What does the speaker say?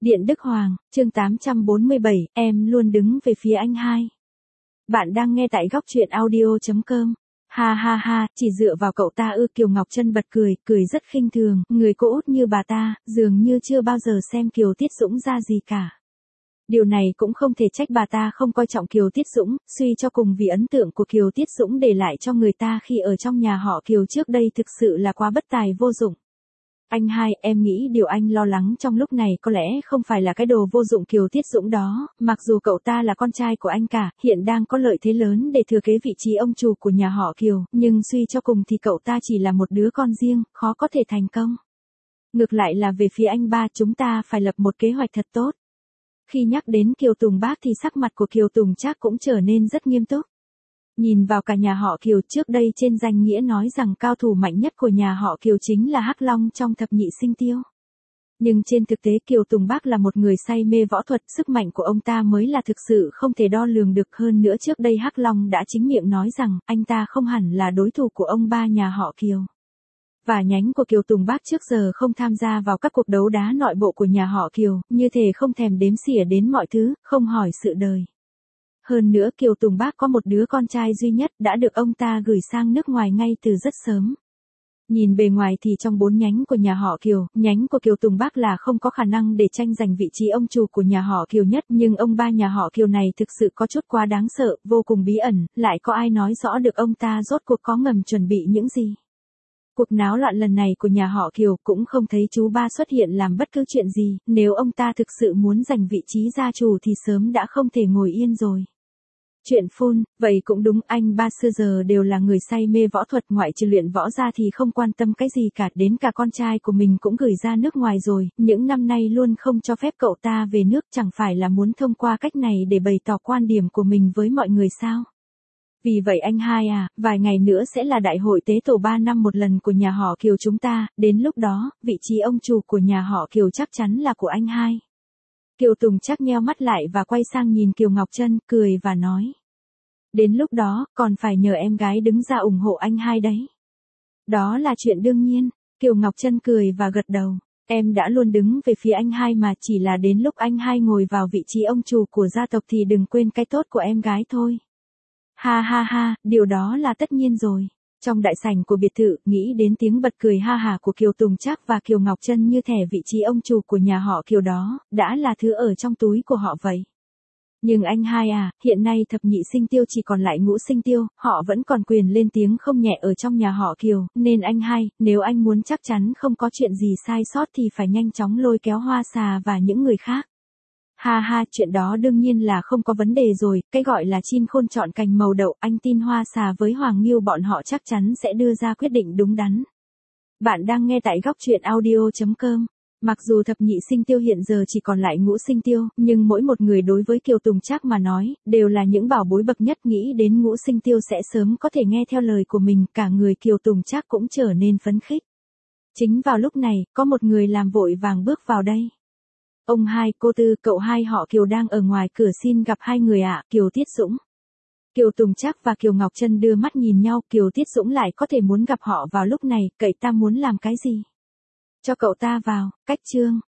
Điện Đức Hoàng, chương 847, em luôn đứng về phía anh hai. Bạn đang nghe tại góc truyện audio.com. Ha ha ha, chỉ dựa vào cậu ta ư? Kiều Ngọc Trân bật cười, cười rất khinh thường, người cô út như bà ta, dường như chưa bao giờ xem Kiều Tiết Dũng ra gì cả. Điều này cũng không thể trách bà ta không coi trọng Kiều Tiết Dũng, suy cho cùng vì ấn tượng của Kiều Tiết Dũng để lại cho người ta khi ở trong nhà họ Kiều trước đây thực sự là quá bất tài vô dụng. Anh hai, em nghĩ điều anh lo lắng trong lúc này có lẽ không phải là cái đồ vô dụng Kiều Tiết Dũng đó, mặc dù cậu ta là con trai của anh cả, hiện đang có lợi thế lớn để thừa kế vị trí ông chủ của nhà họ Kiều, nhưng suy cho cùng thì cậu ta chỉ là một đứa con riêng, khó có thể thành công. Ngược lại là về phía anh ba, chúng ta phải lập một kế hoạch thật tốt. Khi nhắc đến Kiều Tùng Bác thì sắc mặt của Kiều Tùng Trác cũng trở nên rất nghiêm túc. Nhìn vào cả nhà họ Kiều, trước đây trên danh nghĩa nói rằng cao thủ mạnh nhất của nhà họ Kiều chính là Hắc Long trong thập nhị sinh tiêu. Nhưng trên thực tế Kiều Tùng Bác là một người say mê võ thuật, sức mạnh của ông ta mới là thực sự không thể đo lường được. Hơn nữa trước đây Hắc Long đã chính miệng nói rằng anh ta không hẳn là đối thủ của ông ba nhà họ Kiều. Và nhánh của Kiều Tùng Bác trước giờ không tham gia vào các cuộc đấu đá nội bộ của nhà họ Kiều, như thể không thèm đếm xỉa đến mọi thứ, không hỏi sự đời. Hơn nữa Kiều Tùng Bác có một đứa con trai duy nhất đã được ông ta gửi sang nước ngoài ngay từ rất sớm. Nhìn bề ngoài thì trong 4 nhánh của nhà họ Kiều, nhánh của Kiều Tùng Bác là không có khả năng để tranh giành vị trí ông chủ của nhà họ Kiều nhất, nhưng ông ba nhà họ Kiều này thực sự có chút quá đáng sợ, vô cùng bí ẩn, lại có ai nói rõ được ông ta rốt cuộc có ngầm chuẩn bị những gì. Cuộc náo loạn lần này của nhà họ Kiều cũng không thấy chú ba xuất hiện làm bất cứ chuyện gì, nếu ông ta thực sự muốn giành vị trí gia chủ thì sớm đã không thể ngồi yên rồi. Chuyện phun, vậy cũng đúng, anh ba xưa giờ đều là người say mê võ thuật, ngoại trừ luyện võ ra thì không quan tâm cái gì cả, đến cả con trai của mình cũng gửi ra nước ngoài rồi, những năm nay luôn không cho phép cậu ta về nước, chẳng phải là muốn thông qua cách này để bày tỏ quan điểm của mình với mọi người sao? Vì vậy anh hai à, vài ngày nữa sẽ là đại hội tế tổ 3 năm một lần của nhà họ Kiều chúng ta, đến lúc đó, vị trí ông chủ của nhà họ Kiều chắc chắn là của anh hai. Kiều Tùng Trác nheo mắt lại và quay sang nhìn Kiều Ngọc Trân, cười và nói. Đến lúc đó, còn phải nhờ em gái đứng ra ủng hộ anh hai đấy. Đó là chuyện đương nhiên, Kiều Ngọc Trân cười và gật đầu. Em đã luôn đứng về phía anh hai mà, chỉ là đến lúc anh hai ngồi vào vị trí ông chủ của gia tộc thì đừng quên cái tốt của em gái thôi. Ha ha ha, điều đó là tất nhiên rồi. Trong đại sảnh của biệt thự, nghĩ đến tiếng bật cười ha hả của Kiều Tùng Trác và Kiều Ngọc Trân như thể vị trí ông chủ của nhà họ Kiều đó, đã là thứ ở trong túi của họ vậy. Nhưng anh hai à, hiện nay thập nhị sinh tiêu chỉ còn lại ngũ sinh tiêu, họ vẫn còn quyền lên tiếng không nhẹ ở trong nhà họ Kiều, nên anh hai, nếu anh muốn chắc chắn không có chuyện gì sai sót thì phải nhanh chóng lôi kéo Hoa Xà và những người khác. Ha ha, chuyện đó đương nhiên là không có vấn đề rồi, cái gọi là chim khôn chọn cành màu đậu, anh tin Hoa Xà với Hoàng Nghiêu bọn họ chắc chắn sẽ đưa ra quyết định đúng đắn. Bạn đang nghe tại góc truyện audio.com. Mặc dù thập nhị sinh tiêu hiện giờ chỉ còn lại ngũ sinh tiêu, nhưng mỗi một người đối với Kiều Tùng Trác mà nói, đều là những bảo bối bậc nhất, nghĩ đến ngũ sinh tiêu sẽ sớm có thể nghe theo lời của mình, cả người Kiều Tùng Trác cũng trở nên phấn khích. Chính vào lúc này, có một người làm vội vàng bước vào đây. Ông hai, cô Tư, cậu hai họ Kiều đang ở ngoài cửa xin gặp hai người ạ. Kiều Tiết Dũng. Kiều Tùng Trác và Kiều Ngọc Trân đưa mắt nhìn nhau, Kiều Tiết Dũng lại có thể muốn gặp họ vào lúc này, cậy ta muốn làm cái gì? Cho cậu ta vào, cách chương.